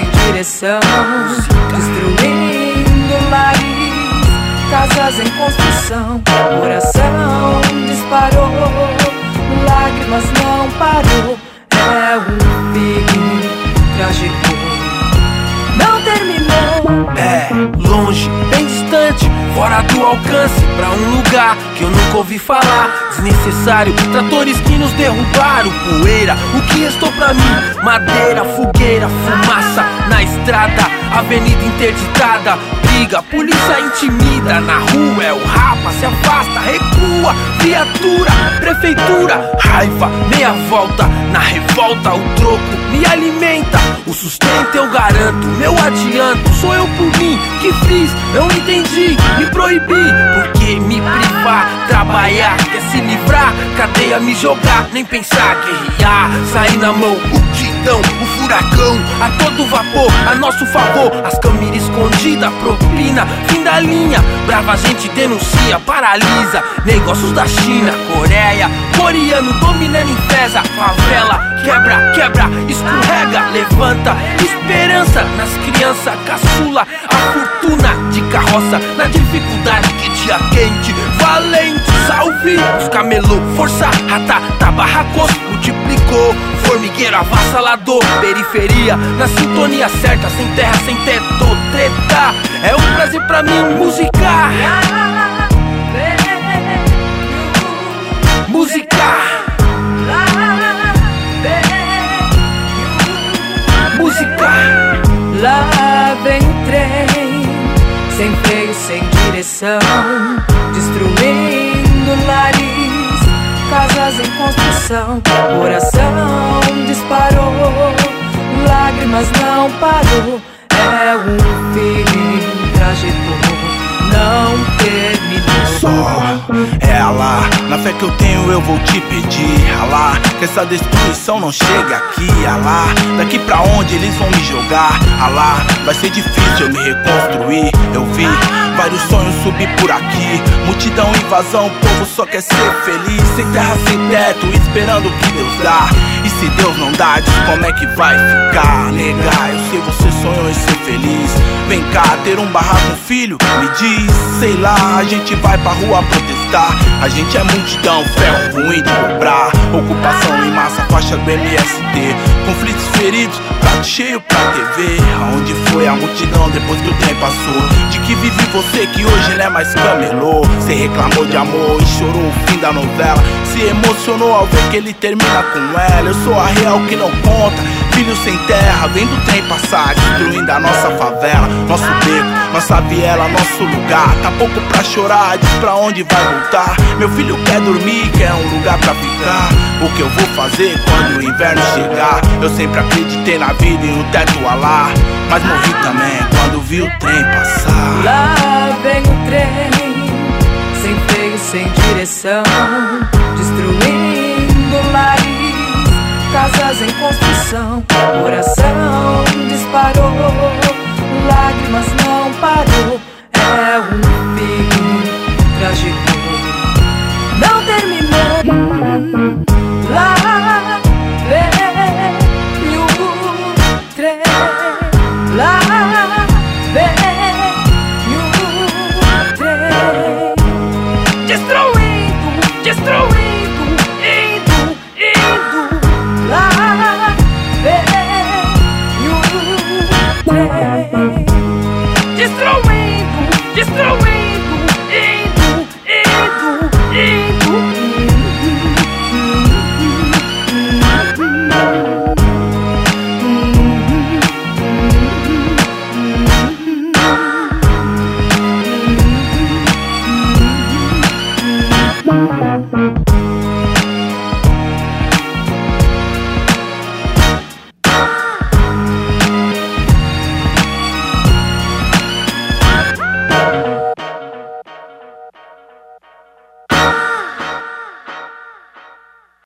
sem direção, destruindo lares, casas em construção. Coração disparou, lágrimas não parou. É um fim trágico, não terminou. É longe, bem distante, fora do alcance, pra um lugar que eu nunca ouvi falar. Desnecessário, tratores que nos derrubaram. Poeira, o que restou pra mim? Madeira, fogueira, fumaça na estrada, avenida interditada. Briga, polícia intimida. Na rua é o rapa, se afasta, recua. Viatura, prefeitura, raiva, meia volta. Na revolta o troco me alimenta. O sustento eu garanto, meu adianto. Sou eu por mim, que fiz, não entendi. Me proibi, porque me privar. Trabalhar, quer se livrar, cadeia me jogar. Nem pensar, guerrear, sair na mão. Multidão, o furacão, a todo vapor, a nosso favor. As câmeras escondidas, propina, fim da linha. Brava gente denuncia, paralisa. Negócios da China, Coreia, coreano dominando em feza. Favela, quebra, quebra, escorrega, levanta. Esperança nas crianças, caçula. A fortuna de carroça, na dificuldade que dia quente. Valente, salve os camelô, força, rata, tabarracos, multiplicou. Formigueiro avassalador, periferia, na sintonia certa, sem terra, sem teto, treta. É um prazer pra mim musicar. Musicar. Musicar. Lá vem o trem, sem freio, sem direção, destruindo lares, casas em construção. Coração disparou, lágrimas não parou. É um fim trágico, não terminou. Só ela, na fé que eu tenho eu vou te pedir, Alá, que essa destruição não chegue aqui, Alá. Daqui pra onde eles vão me jogar, Alá, vai ser difícil eu me reconstruir. Eu vi vários sonhos subir por aqui, multidão, invasão, o povo só quer ser feliz. Sem terra, sem teto, esperando o que Deus dá. E se Deus não dá, diz como é que vai ficar. Negar, eu sei você sonhou em ser feliz. Vem cá, ter um barraco, um filho, me diz. Sei lá, a gente vai pra rua protestar. A gente é multidão, ferro ruim de cobrar. Ocupação em massa, faixa do MST. Conflitos feridos, prato cheio pra TV. Aonde foi a multidão depois que o trem passou? De que vive você que hoje não é mais camelô? Cê reclamou de amor e chorou o fim da novela. Se emocionou ao ver que ele termina com ela. Eu sou a real que não conta, filho sem terra, vendo o trem passar, destruindo a nossa favela, nosso beco, nossa viela, nosso lugar. Tá pouco pra chorar, diz pra onde vai voltar. Meu filho quer dormir, quer um lugar pra ficar. O que eu vou fazer quando o inverno chegar? Eu sempre acreditei na vida e no teto Alá, mas morri também quando vi o trem passar. Lá vem o trem, sem freio, sem direção, destruindo lares, casas em construção. Coração disparou,